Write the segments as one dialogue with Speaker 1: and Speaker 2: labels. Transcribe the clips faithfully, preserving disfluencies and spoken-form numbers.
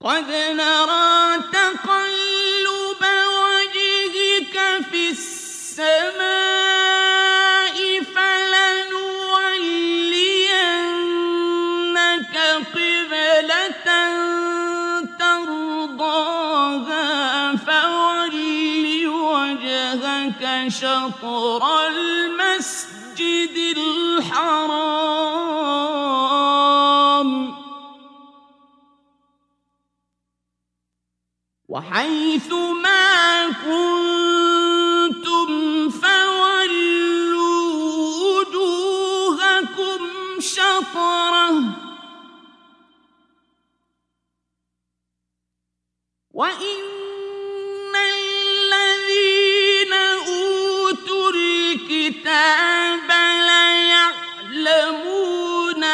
Speaker 1: قد نرى تقلب وجهك في السماء فلنولينك قبلة ترضاها فول وجهك شطر المسجد الحرام وحيث ما كنتم فولوا وجوهكم شطره وإن الذين أوتوا الكتاب ليعلمون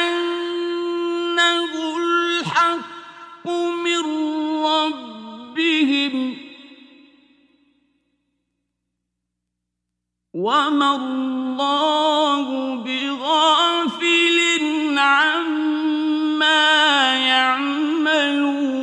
Speaker 1: أنه الحق من ربهم وما الله بغافل عما يعملون.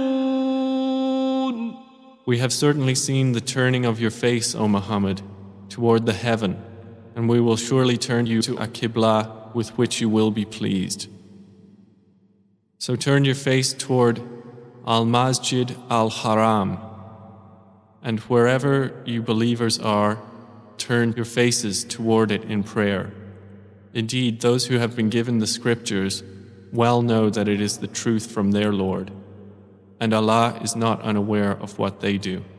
Speaker 2: We have certainly seen the turning of your face, O Muhammad, toward the heaven, and we will surely turn you to a qibla with which you will be pleased. So turn your face toward Al-Masjid Al-Haram, and wherever you believers are, turn your faces toward it in prayer. Indeed, those who have been given the scriptures well know that it is the truth from their Lord, and Allah is not unaware of what they do.